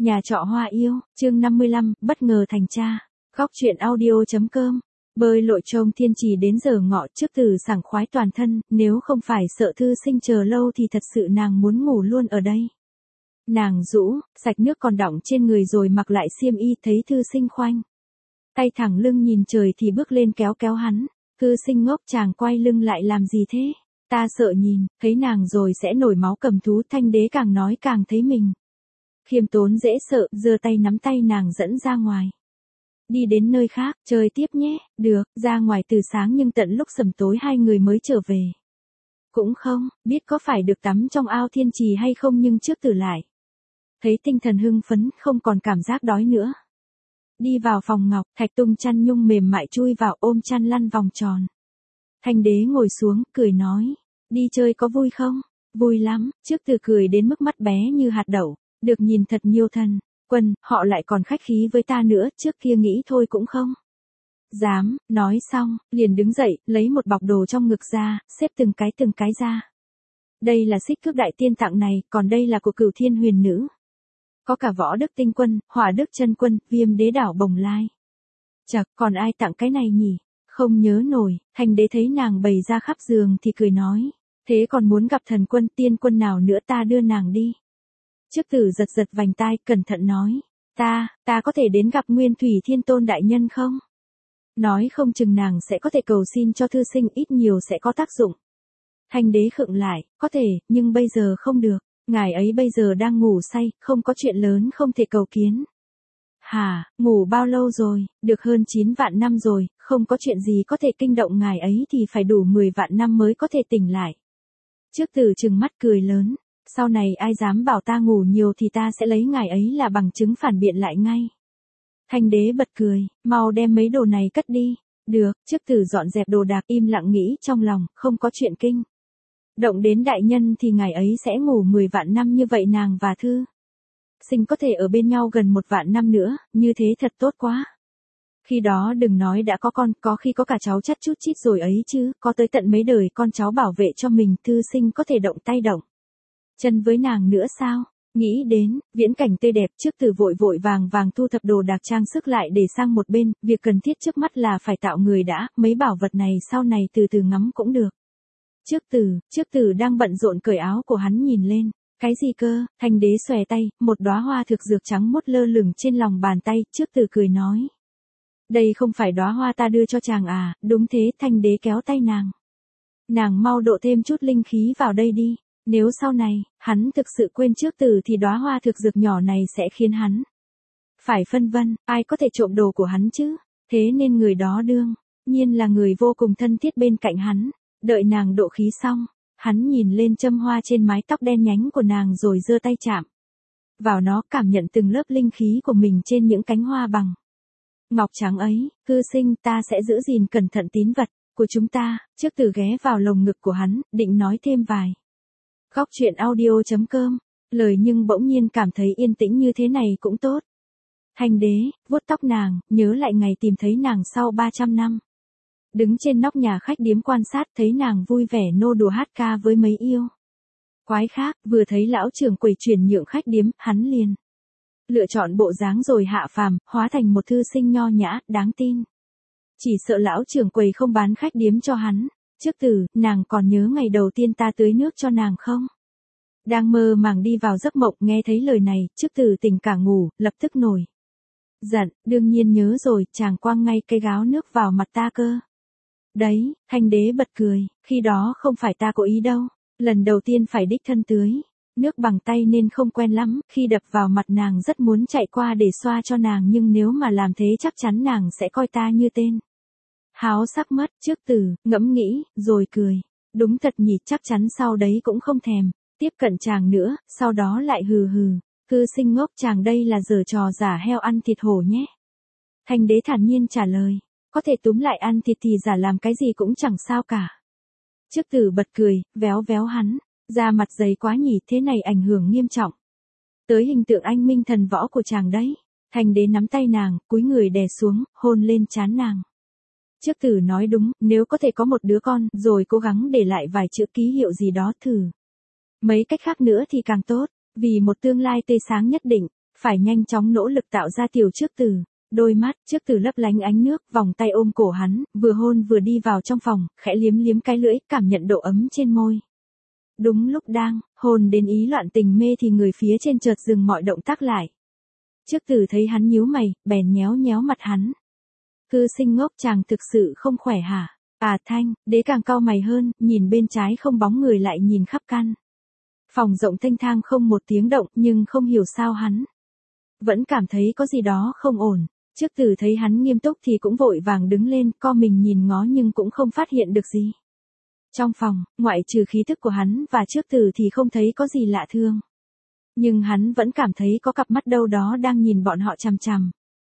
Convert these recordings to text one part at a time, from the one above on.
Nhà trọ hoa yêu, chương 55, bất ngờ thành cha. Góc truyện audio.com. Bơi lội trông thiên trì đến giờ ngọ trước từ sảng khoái toàn thân, nếu không phải sợ thư sinh chờ lâu thì thật sự nàng muốn ngủ luôn ở đây. Nàng rũ, sạch nước còn đọng trên người rồi mặc lại xiêm y thấy thư sinh khoanh. Tay thẳng lưng nhìn trời thì bước lên kéo kéo hắn. Thư sinh ngốc chàng quay lưng lại làm gì thế? Ta sợ nhìn, thấy nàng rồi sẽ nổi máu cầm thú. Thanh đế càng nói càng thấy mình khiêm tốn dễ sợ, giơ tay nắm tay nàng dẫn ra ngoài. Đi đến nơi khác, chơi tiếp nhé, được, ra ngoài từ sáng nhưng tận lúc sầm tối hai người mới trở về. Cũng không, biết có phải được tắm trong ao thiên trì hay không nhưng trước từ lại. Thấy tinh thần hưng phấn, không còn cảm giác đói nữa. Đi vào phòng ngọc, Thạch tung chăn nhung mềm mại chui vào ôm chăn lăn vòng tròn. Thanh đế ngồi xuống, cười nói, đi chơi có vui không? Vui lắm, trước từ cười đến mức mắt bé như hạt đậu. Được nhìn thật nhiều thần, quân, họ lại còn khách khí với ta nữa, trước kia nghĩ thôi cũng không. Dám, nói xong, liền đứng dậy, lấy một bọc đồ trong ngực ra, xếp từng cái ra. Đây là xích cước đại tiên tặng này, còn đây là của Cửu Thiên Huyền Nữ. Có cả Võ Đức Tinh Quân, Hỏa Đức Chân Quân, Viêm Đế Đảo Bồng Lai. Chậc, còn ai tặng cái này nhỉ? Không nhớ nổi. Thành đế thấy nàng bày ra khắp giường thì cười nói, thế còn muốn gặp thần quân tiên quân nào nữa ta đưa nàng đi. Trước tử giật giật vành tai, cẩn thận nói, ta có thể đến gặp Nguyên Thủy Thiên Tôn đại nhân không? Nói không chừng nàng sẽ có thể cầu xin cho thư sinh, ít nhiều sẽ có tác dụng. Thanh đế khựng lại, có thể, nhưng bây giờ không được, ngài ấy bây giờ đang ngủ say, không có chuyện lớn không thể cầu kiến. Hả, ngủ bao lâu rồi? Được hơn 9 vạn năm rồi, không có chuyện gì có thể kinh động ngài ấy thì phải đủ 10 vạn năm mới có thể tỉnh lại. Trước tử trừng mắt cười lớn. Sau này ai dám bảo ta ngủ nhiều thì ta sẽ lấy ngài ấy là bằng chứng phản biện lại ngay. Thanh đế bật cười, mau đem mấy đồ này cất đi. Được, trước tử dọn dẹp đồ đạc im lặng nghĩ trong lòng, không có chuyện kinh. Động đến đại nhân thì ngài ấy sẽ ngủ 10 vạn năm như vậy nàng và thư sinh có thể ở bên nhau gần 1 vạn năm nữa, như thế thật tốt quá. Khi đó đừng nói đã có con, có khi có cả cháu chắt chút chít rồi ấy chứ, có tới tận mấy đời con cháu bảo vệ cho mình, thư sinh có thể động tay động chân với nàng nữa sao? Nghĩ đến, viễn cảnh tươi đẹp trước từ vội vội vàng vàng thu thập đồ đạc trang sức lại để sang một bên, việc cần thiết trước mắt là phải tạo người đã, mấy bảo vật này sau này từ từ ngắm cũng được. Trước từ đang bận rộn cởi áo của hắn nhìn lên, cái gì cơ? Thanh đế xòe tay, một đóa hoa thực dược trắng mốt lơ lửng trên lòng bàn tay, trước từ cười nói. Đây không phải đóa hoa ta đưa cho chàng à? Đúng thế, thanh đế kéo tay nàng. Nàng mau độ thêm chút linh khí vào đây đi. Nếu sau này, hắn thực sự quên trước tử thì đóa hoa thực dược nhỏ này sẽ khiến hắn phải phân vân, ai có thể trộm đồ của hắn chứ? Thế nên người đó đương nhiên là người vô cùng thân thiết bên cạnh hắn. Đợi nàng độ khí xong, hắn nhìn lên châm hoa trên mái tóc đen nhánh của nàng rồi giơ tay chạm vào nó, cảm nhận từng lớp linh khí của mình trên những cánh hoa bằng ngọc trắng ấy. Thư sinh, ta sẽ giữ gìn cẩn thận tín vật của chúng ta. Trước từ ghé vào lồng ngực của hắn, định nói thêm vài góc truyện audio.com, lời nhưng bỗng nhiên cảm thấy yên tĩnh như thế này cũng tốt. Thanh đế, vuốt tóc nàng, nhớ lại ngày tìm thấy nàng sau 300 năm. Đứng trên nóc nhà khách điếm quan sát thấy nàng vui vẻ nô đùa hát ca với mấy yêu quái khác, vừa thấy lão trưởng quầy chuyển nhượng khách điếm, hắn liền lựa chọn bộ dáng rồi hạ phàm, hóa thành một thư sinh nho nhã, đáng tin. Chỉ sợ lão trưởng quầy không bán khách điếm cho hắn. Trước tử, nàng còn nhớ ngày đầu tiên ta tưới nước cho nàng không? Đang mơ màng đi vào giấc mộng nghe thấy lời này, trước tử tỉnh cả ngủ, lập tức nổi giận, đương nhiên nhớ rồi, chàng quăng ngay cây gáo nước vào mặt ta cơ. Đấy, thanh đế bật cười, khi đó không phải ta cố ý đâu, lần đầu tiên phải đích thân tưới nước bằng tay nên không quen lắm, khi đập vào mặt nàng rất muốn chạy qua để xoa cho nàng nhưng nếu mà làm thế chắc chắn nàng sẽ coi ta như tên háo sắc mất. Trước tử, ngẫm nghĩ, rồi cười. Đúng thật nhỉ, chắc chắn sau đấy cũng không thèm tiếp cận chàng nữa, sau đó lại hừ hừ. Thư sinh ngốc, chàng đây là giở trò giả heo ăn thịt hổ nhé. Thanh đế thản nhiên trả lời, có thể túm lại ăn thịt thì giả làm cái gì cũng chẳng sao cả. Trước tử bật cười, véo véo hắn, da mặt dày quá nhỉ, thế này ảnh hưởng nghiêm trọng tới hình tượng anh minh thần võ của chàng đấy. Thanh đế nắm tay nàng, cúi người đè xuống, hôn lên trán nàng. Trước tử nói đúng, nếu có thể có một đứa con, rồi cố gắng để lại vài chữ ký hiệu gì đó thử mấy cách khác nữa thì càng tốt, vì một tương lai tươi sáng nhất định. phải nhanh chóng nỗ lực tạo ra tiểu trước tử. Đôi mắt trước tử lấp lánh ánh nước, vòng tay ôm cổ hắn, vừa hôn vừa đi vào trong phòng, khẽ liếm liếm cái lưỡi, cảm nhận độ ấm trên môi. Đúng lúc đang hôn đến ý loạn tình mê thì người phía trên chợt dừng mọi động tác lại. Trước tử thấy hắn nhíu mày, bèn nhéo nhéo mặt hắn. Cư sinh ngốc, chàng thực sự không khỏe hả? À Thanh, đế càng cau mày hơn, nhìn bên trái không bóng người lại nhìn khắp căn. Phòng rộng thênh thang không một tiếng động, nhưng không hiểu sao hắn vẫn cảm thấy có gì đó không ổn. Trước tử thấy hắn nghiêm túc thì cũng vội vàng đứng lên, co mình nhìn ngó nhưng cũng không phát hiện được gì. Trong phòng, ngoại trừ khí thức của hắn và trước tử thì không thấy có gì lạ thường. Nhưng hắn vẫn cảm thấy có cặp mắt đâu đó đang nhìn bọn họ chằm chằm.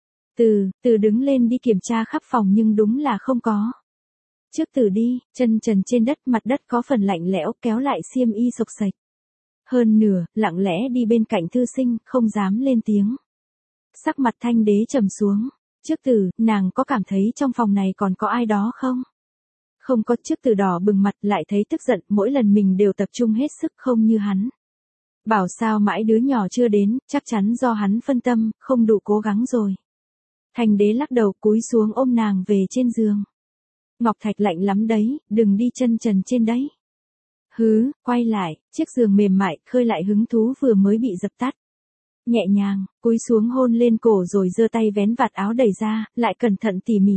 Từ đứng lên đi kiểm tra khắp phòng nhưng đúng là không có. Trước tử đi, chân trần trên đất, mặt đất có phần lạnh lẽo, kéo lại xiêm y xộc xệch. Hơn nửa, lặng lẽ đi bên cạnh thư sinh, không dám lên tiếng. Sắc mặt Thanh đế trầm xuống. Trước tử, nàng có cảm thấy trong phòng này còn có ai đó không? Không có. Trước tử đỏ bừng mặt, lại thấy tức giận, mỗi lần mình đều tập trung hết sức không như hắn. Bảo sao mãi đứa nhỏ chưa đến, chắc chắn do hắn phân tâm, không đủ cố gắng rồi. Thanh đế lắc đầu, cúi xuống ôm nàng về trên giường. Ngọc thạch lạnh lắm đấy, đừng đi chân trần trên đấy. Hứ, quay lại, chiếc giường mềm mại, khơi lại hứng thú vừa mới bị dập tắt. Nhẹ nhàng, cúi xuống hôn lên cổ rồi giơ tay vén vạt áo đẩy ra, lại cẩn thận tỉ mỉ.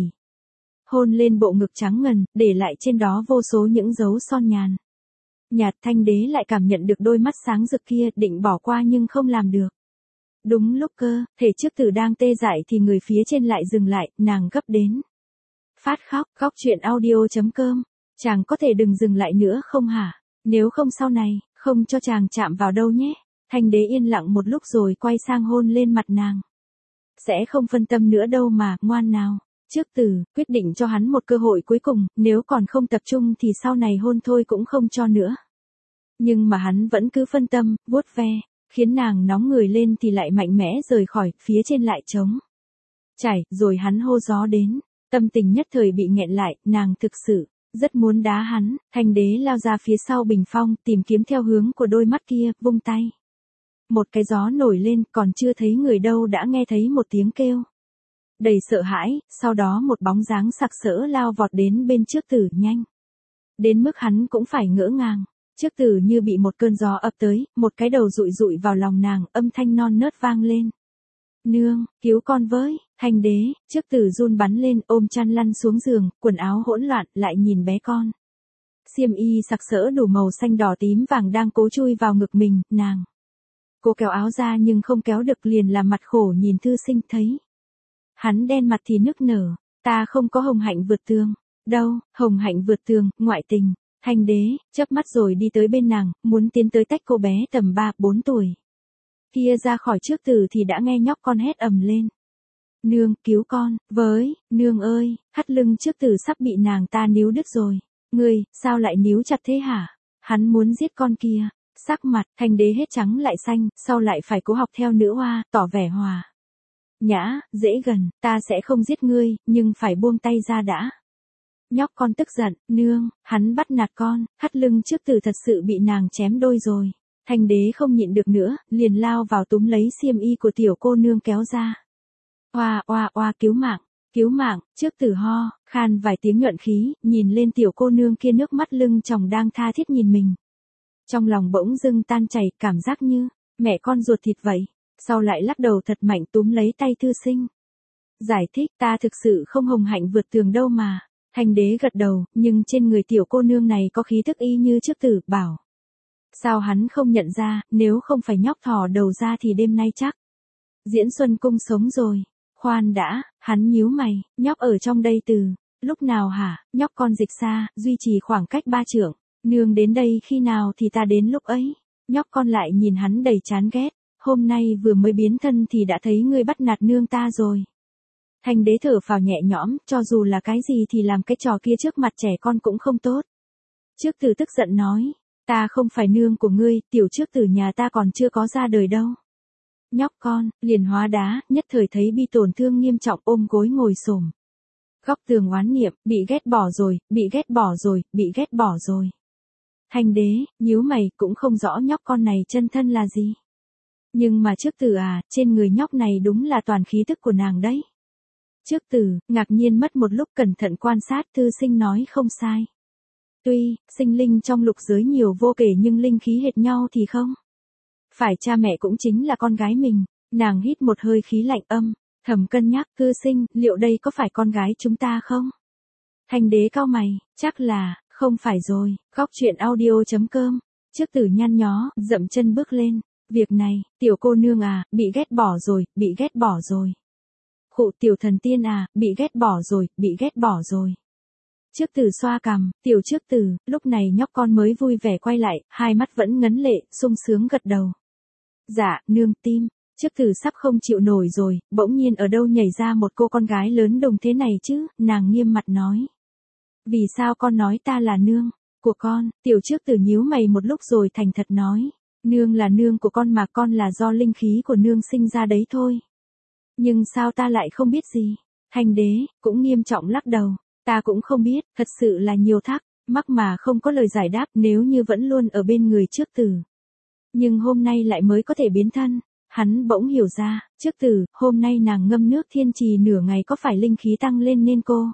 Hôn lên bộ ngực trắng ngần, để lại trên đó vô số những dấu son nhàn. Nhạt. Thanh đế lại cảm nhận được đôi mắt sáng rực kia, định bỏ qua nhưng không làm được. Đúng lúc cơ thể trước tử đang tê dại thì người phía trên lại dừng lại, nàng gấp đến phát khóc. Góc truyện audio.com. Chàng có thể đừng dừng lại nữa không hả? Nếu không sau này, không cho chàng chạm vào đâu nhé. Thanh đế yên lặng một lúc rồi quay sang hôn lên mặt nàng. Sẽ không phân tâm nữa đâu mà, ngoan nào. Trước tử, quyết định cho hắn một cơ hội cuối cùng, nếu còn không tập trung thì sau này hôn thôi cũng không cho nữa. Nhưng mà hắn vẫn cứ phân tâm, vuốt ve, khiến nàng nóng người lên thì lại mạnh mẽ rời khỏi, phía trên lại trống chảy, rồi hắn hô gió đến. Tâm tình nhất thời bị nghẹn lại, nàng thực sự rất muốn đá hắn. Thanh đế lao ra phía sau bình phong, tìm kiếm theo hướng của đôi mắt kia, vung tay. Một cái gió nổi lên, còn chưa thấy người đâu đã nghe thấy một tiếng kêu đầy sợ hãi, sau đó một bóng dáng sặc sỡ lao vọt đến bên trước tử, nhanh đến mức hắn cũng phải ngỡ ngàng. Trước tử như bị một cơn gió ập tới, một cái đầu dụi dụi vào lòng nàng, âm thanh non nớt vang lên. Nương, cứu con với. Thanh đế, trước tử run bắn lên, ôm chăn lăn xuống giường, quần áo hỗn loạn, lại nhìn bé con. Xiêm y sặc sỡ đủ màu xanh đỏ tím vàng đang cố chui vào ngực mình, nàng cố kéo áo ra nhưng không kéo được, liền làm mặt khổ nhìn thư sinh. Thấy hắn đen mặt thì nức nở. Ta không có hồng hạnh vượt tường. Đâu, hồng hạnh vượt tường, ngoại tình. Thanh đế, chớp mắt rồi đi tới bên nàng, muốn tiến tới tách cô bé tầm 3-4 tuổi kia ra khỏi trước tử thì đã nghe nhóc con hét ầm lên. Nương, cứu con, với, nương ơi, thắt lưng trước tử sắp bị nàng ta níu đứt rồi. Ngươi, sao lại níu chặt thế hả? Hắn muốn giết con kia. Sắc mặt, Thanh đế hết trắng lại xanh, sau lại phải cố học theo nữ hoa, tỏ vẻ hòa nhã, dễ gần. Ta sẽ không giết ngươi, nhưng phải buông tay ra đã. Nhóc con tức giận, nương, hắn bắt nạt con. Thắt lưng trước tử thật sự bị nàng chém đôi rồi. Thanh đế không nhịn được nữa, liền lao vào túm lấy xiêm y của tiểu cô nương kéo ra. Oa oa oa, cứu mạng, trước tử ho, khan vài tiếng nhuận khí, nhìn lên tiểu cô nương kia, nước mắt lưng tròng đang tha thiết nhìn mình. Trong lòng bỗng dưng tan chảy, cảm giác như mẹ con ruột thịt vậy. Sau lại lắc đầu thật mạnh túm lấy tay thư sinh. Giải thích, ta thực sự không hồng hạnh vượt tường đâu mà. Thanh đế gật đầu, nhưng trên người tiểu cô nương này có khí tức y như trước tử, bảo. Sao hắn không nhận ra, nếu không phải nhóc thò đầu ra thì đêm nay chắc Diễn Xuân Cung sống rồi. Khoan đã, hắn nhíu mày, nhóc ở trong đây từ lúc nào hả? Nhóc con dịch xa, duy trì khoảng cách 3 trượng. Nương đến đây khi nào thì ta đến lúc ấy. Nhóc con lại nhìn hắn đầy chán ghét. Hôm nay vừa mới biến thân thì đã thấy ngươi bắt nạt nương ta rồi. Thanh đế thở phào nhẹ nhõm, cho dù là cái gì thì làm cái trò kia trước mặt trẻ con cũng không tốt. Trước tử tức giận nói. Ta không phải nương của ngươi, tiểu trước tử nhà ta còn chưa có ra đời đâu. Nhóc con, liền hóa đá, nhất thời thấy bị tổn thương nghiêm trọng, ôm gối ngồi xổm góc tường oán niệm, bị ghét bỏ rồi, bị ghét bỏ rồi, bị ghét bỏ rồi. Thanh đế, nhíu mày, cũng không rõ nhóc con này chân thân là gì. Nhưng mà trước Tử à, trên người nhóc này đúng là toàn khí tức của nàng đấy. Trước Tử, ngạc nhiên mất một lúc cẩn thận quan sát thư sinh nói không sai. Tuy, sinh linh trong lục giới nhiều vô kể nhưng linh khí hệt nhau thì không. Phải cha mẹ cũng chính là con gái mình, nàng hít một hơi khí lạnh thầm cân nhắc thư sinh, liệu đây có phải con gái chúng ta không? Thanh đế cau mày, chắc là, không phải rồi, góc chuyện audio.com. Trước Tử nhăn nhó, dậm chân bước lên. Việc này, tiểu cô nương à, bị ghét bỏ rồi, bị ghét bỏ rồi. Khụ tiểu thần tiên à, bị ghét bỏ rồi, bị ghét bỏ rồi. Trước Tử xoa cằm, tiểu Trước Tử, lúc này nhóc con mới vui vẻ quay lại, hai mắt vẫn ngấn lệ, sung sướng gật đầu. Dạ, nương tim. Trước Tử sắp không chịu nổi rồi, bỗng nhiên ở đâu nhảy ra một cô con gái lớn đồng thế này chứ, nàng nghiêm mặt nói. Vì sao con nói ta là nương của con? Tiểu Trước Tử nhíu mày một lúc rồi thành thật nói. Nương là nương của con mà con là do linh khí của nương sinh ra đấy thôi. Nhưng sao ta lại không biết gì? Thanh đế, cũng nghiêm trọng lắc đầu. Ta cũng không biết, thật sự là nhiều thắc mắc mà không có lời giải đáp nếu như vẫn luôn ở bên người Trước Tử. Nhưng hôm nay lại mới có thể biến thân. Hắn bỗng hiểu ra, Trước Tử, hôm nay nàng ngâm nước thiên trì nửa ngày có phải linh khí tăng lên nên cô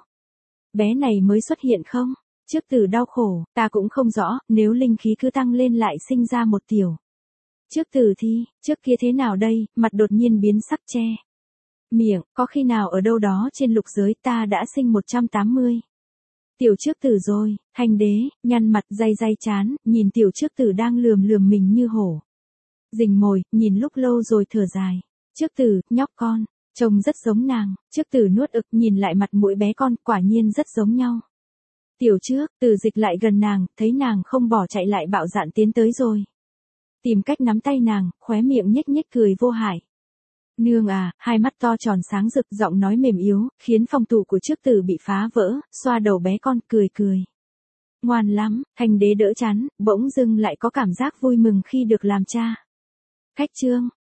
bé này mới xuất hiện không? Trước Tử đau khổ, ta cũng không rõ, nếu linh khí cứ tăng lên lại sinh ra một tiểu Trước Tử thì, trước kia thế nào đây, mặt đột nhiên biến sắc che miệng, có khi nào ở đâu đó trên lục giới ta đã sinh 180 tiểu Trước Tử rồi. Thanh đế, nhăn mặt day chán, nhìn tiểu Trước Tử đang lườm mình như hổ rình mồi, nhìn lúc lâu rồi thở dài. Trước Tử, nhóc con, trông rất giống nàng. Trước Tử nuốt ực nhìn lại mặt mũi bé con, quả nhiên rất giống nhau. Tiểu Trước Tử dịch lại gần nàng, thấy nàng không bỏ chạy lại bạo dạn tiến tới rồi. Tìm cách nắm tay nàng, khóe miệng nhếch cười vô hại. Nương à, hai mắt to tròn sáng rực, giọng nói mềm yếu, khiến phòng thủ của Trước Tử bị phá vỡ, xoa đầu bé con, cười. Ngoan lắm, Thanh đế đỡ chán, bỗng dưng lại có cảm giác vui mừng khi được làm cha. Khách trương,